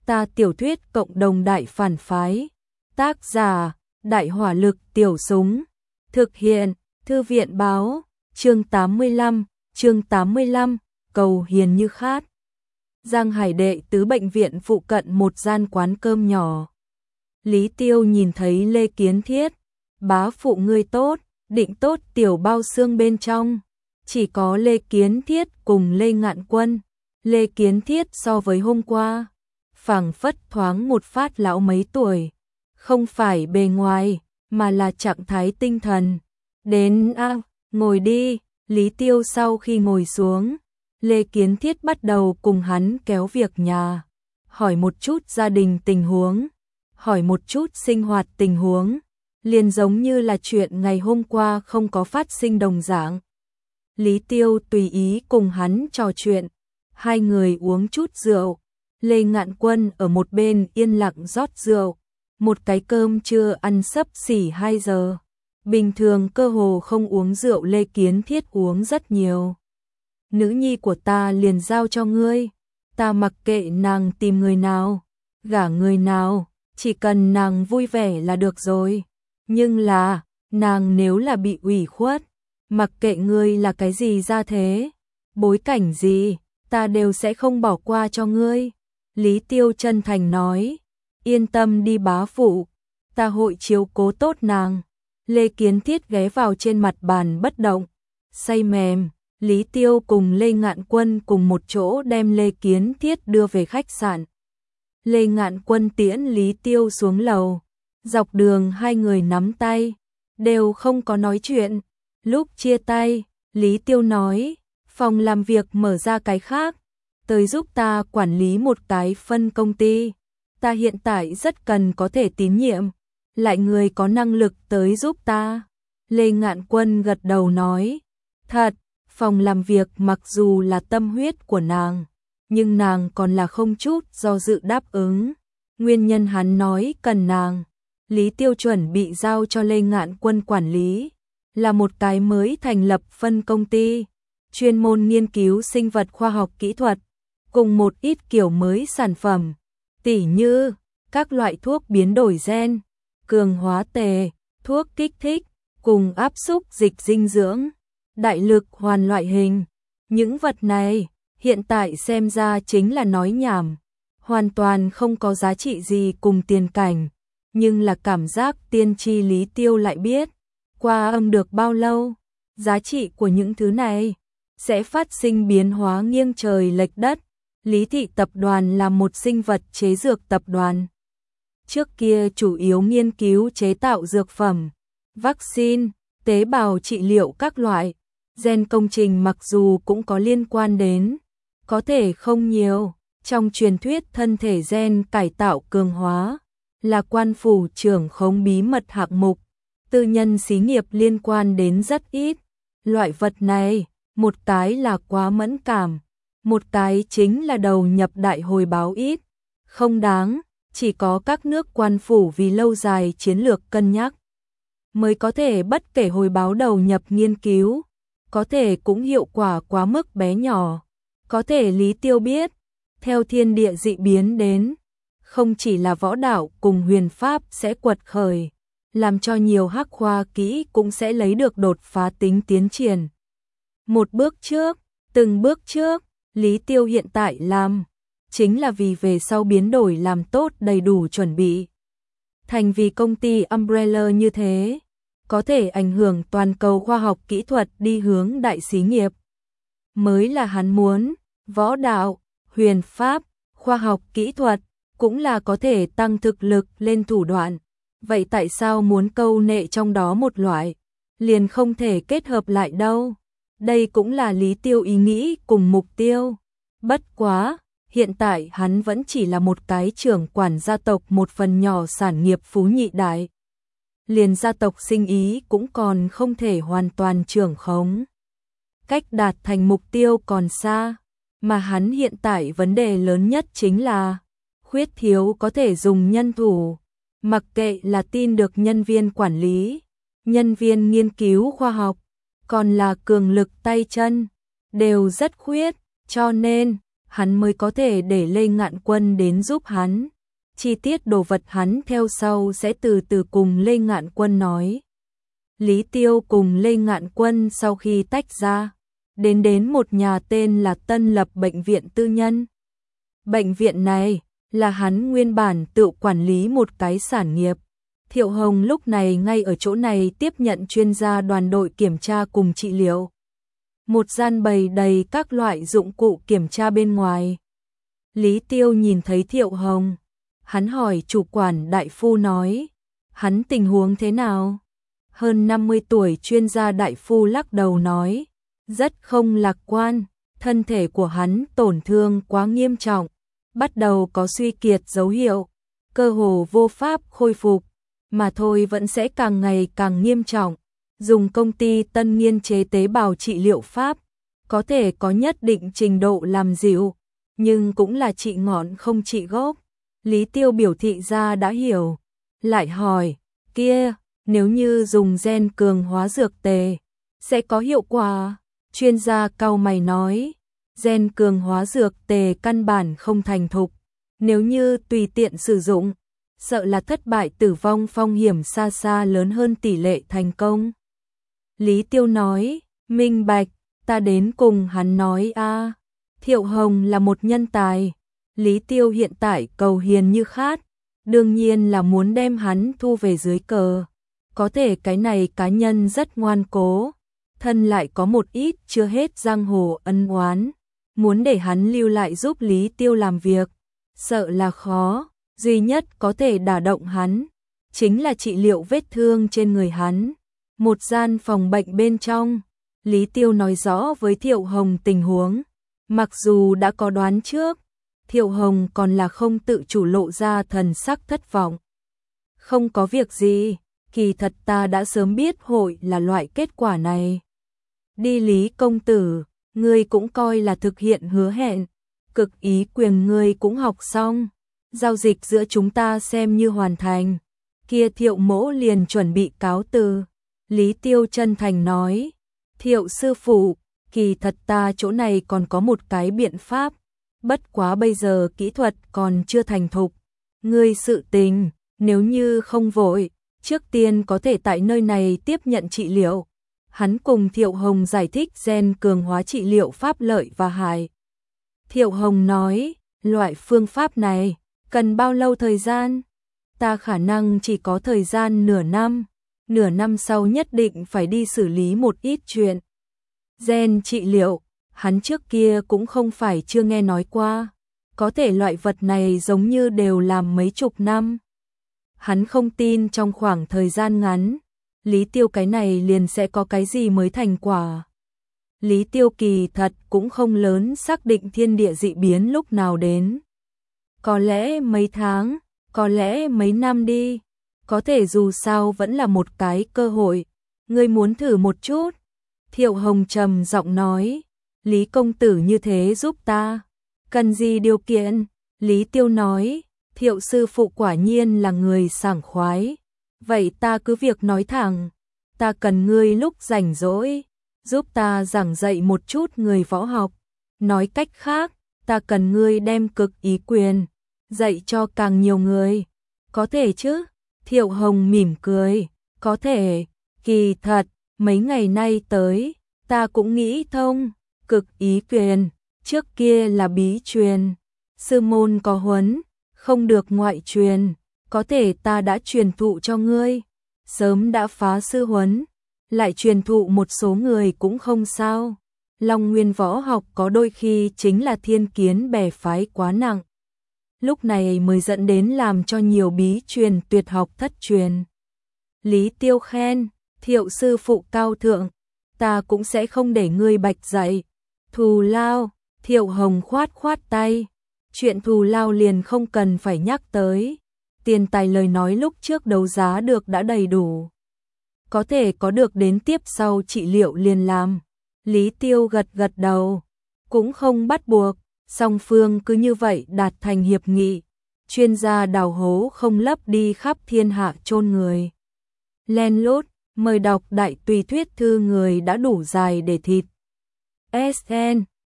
Ta tiểu thuyết cộng đồng đại phản phái. Tác giả: Đại hỏa lực tiểu súng. Thực hiện: Thư viện báo. Chương 85, cầu hiền như khát. Giang Hải đệ tứ bệnh viện phụ cận một gian quán cơm nhỏ. Lý Tiêu nhìn thấy Lê Kiến Thiết. Bá phụ ngươi tốt, định tốt tiểu bao xương bên trong. Chỉ có Lê Kiến Thiết cùng Lê Ngạn Quân. Lê Kiến Thiết so với hôm qua, phảng phất thoáng một phát lão mấy tuổi. Không phải bề ngoài, mà là trạng thái tinh thần. Đến ngồi đi. Lý Tiêu sau khi ngồi xuống, Lê Kiến Thiết bắt đầu cùng hắn kéo việc nhà. Hỏi một chút gia đình tình huống, hỏi một chút sinh hoạt tình huống, liền giống như là chuyện ngày hôm qua không có phát sinh đồng dạng. Lý Tiêu tùy ý cùng hắn trò chuyện, hai người uống chút rượu. Lê Ngạn Quân ở một bên yên lặng rót rượu, một cái cơm trưa ăn xấp xỉ 2 giờ. Bình thường cơ hồ không uống rượu, Lê Kiến Thiết uống rất nhiều. Nữ nhi của ta liền giao cho ngươi, ta mặc kệ nàng tìm người nào, gả người nào, chỉ cần nàng vui vẻ là được rồi. Nhưng là, nàng nếu là bị ủy khuất, mặc kệ ngươi là cái gì ra thế, bối cảnh gì, ta đều sẽ không bỏ qua cho ngươi. Lý Tiêu chân thành nói, yên tâm đi bá phụ, ta hội chiếu cố tốt nàng. Lê Kiến Thiết ghé vào trên mặt bàn bất động, say mềm. Lý Tiêu cùng Lê Ngạn Quân cùng một chỗ đem Lê Kiến Thiết đưa về khách sạn. Lê Ngạn Quân tiễn Lý Tiêu xuống lầu. Dọc đường hai người nắm tay, đều không có nói chuyện. Lúc chia tay, Lý Tiêu nói, phòng làm việc mở ra cái khác, tới giúp ta quản lý một cái phân công ty. Ta hiện tại rất cần có thể tín nhiệm, lại người có năng lực tới giúp ta. Lê Ngạn Quân gật đầu nói, thật, phòng làm việc mặc dù là tâm huyết của nàng, nhưng nàng còn là không chút do dự đáp ứng. Nguyên nhân hắn nói cần nàng. Lý Tiêu chuẩn bị giao cho Lê Ngạn Quân quản lý, là một cái mới thành lập phân công ty, chuyên môn nghiên cứu sinh vật khoa học kỹ thuật, cùng một ít kiểu mới sản phẩm, tỉ như các loại thuốc biến đổi gen, cường hóa tề, thuốc kích thích, cùng áp xúc dịch dinh dưỡng, đại lực hoàn loại hình. Những vật này, hiện tại xem ra chính là nói nhảm, hoàn toàn không có giá trị gì cùng tiền cảnh, nhưng là cảm giác tiên tri Lý Tiêu lại biết, qua âm được bao lâu, giá trị của những thứ này sẽ phát sinh biến hóa nghiêng trời lệch đất. Lý Thị Tập đoàn là một sinh vật chế dược tập đoàn. Trước kia chủ yếu nghiên cứu chế tạo dược phẩm, vaccine, tế bào trị liệu các loại. Gen công trình mặc dù cũng có liên quan đến, có thể không nhiều. Trong truyền thuyết thân thể gen cải tạo cường hóa là quan phủ trưởng khống bí mật hạng mục, tư nhân xí nghiệp liên quan đến rất ít. Loại vật này, một cái là quá mẫn cảm, một cái chính là đầu nhập đại hồi báo ít, không đáng. Chỉ có các nước quan phủ vì lâu dài chiến lược cân nhắc, mới có thể bất kể hồi báo đầu nhập nghiên cứu, có thể cũng hiệu quả quá mức bé nhỏ. Có thể Lý Tiêu biết, theo thiên địa dị biến đến, không chỉ là võ đạo cùng huyền pháp sẽ quật khởi, làm cho nhiều hắc khoa kỹ cũng sẽ lấy được đột phá tính tiến triển. Một bước trước, từng bước trước, Lý Tiêu hiện tại làm, chính là vì về sau biến đổi làm tốt đầy đủ chuẩn bị. Thành vì công ty umbrella như thế, có thể ảnh hưởng toàn cầu khoa học kỹ thuật đi hướng đại xí nghiệp. Mới là hắn muốn, võ đạo, huyền pháp, khoa học kỹ thuật, cũng là có thể tăng thực lực lên thủ đoạn. Vậy tại sao muốn câu nệ trong đó một loại, liền không thể kết hợp lại đâu? Đây cũng là Lý Tiêu ý nghĩ cùng mục tiêu. Bất quá, hiện tại hắn vẫn chỉ là một cái trưởng quản gia tộc một phần nhỏ sản nghiệp phú nhị đại. Liền gia tộc sinh ý cũng còn không thể hoàn toàn trưởng khống. Cách đạt thành mục tiêu còn xa, mà hắn hiện tại vấn đề lớn nhất chính là khuyết thiếu có thể dùng nhân thủ, mặc kệ là tin được nhân viên quản lý, nhân viên nghiên cứu khoa học, còn là cường lực tay chân, đều rất khuyết, cho nên hắn mới có thể để Lê Ngạn Quân đến giúp hắn. Chi tiết đồ vật hắn theo sau sẽ từ từ cùng Lê Ngạn Quân nói. Lý Tiêu cùng Lê Ngạn Quân sau khi tách ra, đến một nhà tên là Tân Lập bệnh viện tư nhân. Bệnh viện này là hắn nguyên bản tự quản lý một cái sản nghiệp. Thiệu Hồng lúc này ngay ở chỗ này tiếp nhận chuyên gia đoàn đội kiểm tra cùng trị liệu. Một gian bày đầy các loại dụng cụ kiểm tra bên ngoài. Lý Tiêu nhìn thấy Thiệu Hồng, hắn hỏi chủ quản đại phu nói, hắn tình huống thế nào? Hơn 50 tuổi chuyên gia đại phu lắc đầu nói, rất không lạc quan, thân thể của hắn tổn thương quá nghiêm trọng, bắt đầu có suy kiệt dấu hiệu, cơ hồ vô pháp khôi phục, mà thôi vẫn sẽ càng ngày càng nghiêm trọng. Dùng công ty Tân nghiên chế tế bào trị liệu pháp, có thể có nhất định trình độ làm dịu, nhưng cũng là trị ngọn không trị gốc. Lý Tiêu biểu thị ra đã hiểu, lại hỏi, kia, nếu như dùng gen cường hóa dược tề, sẽ có hiệu quả? Chuyên gia cau mày nói, gen cường hóa dược tề căn bản không thành thục, nếu như tùy tiện sử dụng, sợ là thất bại tử vong phong hiểm xa xa lớn hơn tỷ lệ thành công. Lý Tiêu nói, minh bạch, ta đến cùng hắn nói a. Thiệu Hồng là một nhân tài, Lý Tiêu hiện tại cầu hiền như khát, đương nhiên là muốn đem hắn thu về dưới cờ. Có thể cái này cá nhân rất ngoan cố, thân lại có một ít chưa hết giang hồ ân oán, muốn để hắn lưu lại giúp Lý Tiêu làm việc, sợ là khó, duy nhất có thể đả động hắn, chính là trị liệu vết thương trên người hắn. Một gian phòng bệnh bên trong, Lý Tiêu nói rõ với Thiệu Hồng tình huống, mặc dù đã có đoán trước, Thiệu Hồng còn là không tự chủ lộ ra thần sắc thất vọng. Không có việc gì, kỳ thật ta đã sớm biết hội là loại kết quả này. Đi Lý công tử, ngươi cũng coi là thực hiện hứa hẹn, cực ý quyền ngươi cũng học xong, giao dịch giữa chúng ta xem như hoàn thành. Kia Thiệu mỗ liền chuẩn bị cáo từ. Lý Tiêu chân thành nói, Thiệu sư phụ, kỳ thật ta chỗ này còn có một cái biện pháp, bất quá bây giờ kỹ thuật còn chưa thành thục. Ngươi sự tình, nếu như không vội, trước tiên có thể tại nơi này tiếp nhận trị liệu. Hắn cùng Thiệu Hồng giải thích gen cường hóa trị liệu pháp lợi và hại. Thiệu Hồng nói, loại phương pháp này, cần bao lâu thời gian? Ta khả năng chỉ có thời gian nửa năm sau nhất định phải đi xử lý một ít chuyện. Gen trị liệu, hắn trước kia cũng không phải chưa nghe nói qua, có thể loại vật này giống như đều làm mấy chục năm. Hắn không tin trong khoảng thời gian ngắn, Lý Tiêu cái này liền sẽ có cái gì mới thành quả. Lý Tiêu kỳ thật cũng không lớn xác định thiên địa dị biến lúc nào đến. Có lẽ mấy tháng, có lẽ mấy năm đi, có thể dù sao vẫn là một cái cơ hội, ngươi muốn thử một chút. Thiệu Hồng trầm giọng nói, Lý công tử như thế giúp ta, cần gì điều kiện? Lý Tiêu nói, Thiệu sư phụ quả nhiên là người sảng khoái, vậy ta cứ việc nói thẳng, ta cần ngươi lúc rảnh rỗi, giúp ta giảng dạy một chút người võ học, nói cách khác, ta cần ngươi đem cực ý quyền, dạy cho càng nhiều người, có thể chứ? Thiệu Hồng mỉm cười, có thể, kỳ thật, mấy ngày nay tới, ta cũng nghĩ thông, cực ý quyền, trước kia là bí truyền, sư môn có huấn, không được ngoại truyền, có thể ta đã truyền thụ cho ngươi, sớm đã phá sư huấn, lại truyền thụ một số người cũng không sao. Long Nguyên võ học có đôi khi chính là thiên kiến bè phái quá nặng, lúc này mới dẫn đến làm cho nhiều bí truyền tuyệt học thất truyền. Lý Tiêu khen, Thiệu sư phụ cao thượng, ta cũng sẽ không để ngươi bạch dạy. Thù lao, Thiệu Hồng khoát tay, chuyện thù lao liền không cần phải nhắc tới, tiền tài lời nói lúc trước đấu giá được đã đầy đủ. Có thể có được đến tiếp sau trị liệu liền làm. Lý Tiêu gật đầu, cũng không bắt buộc, song phương cứ như vậy đạt thành hiệp nghị. Chuyên gia đào hố không lấp đi khắp thiên hạ chôn người. Len lút, mời đọc đại tùy thuyết thư người đã đủ dài để thịt. SN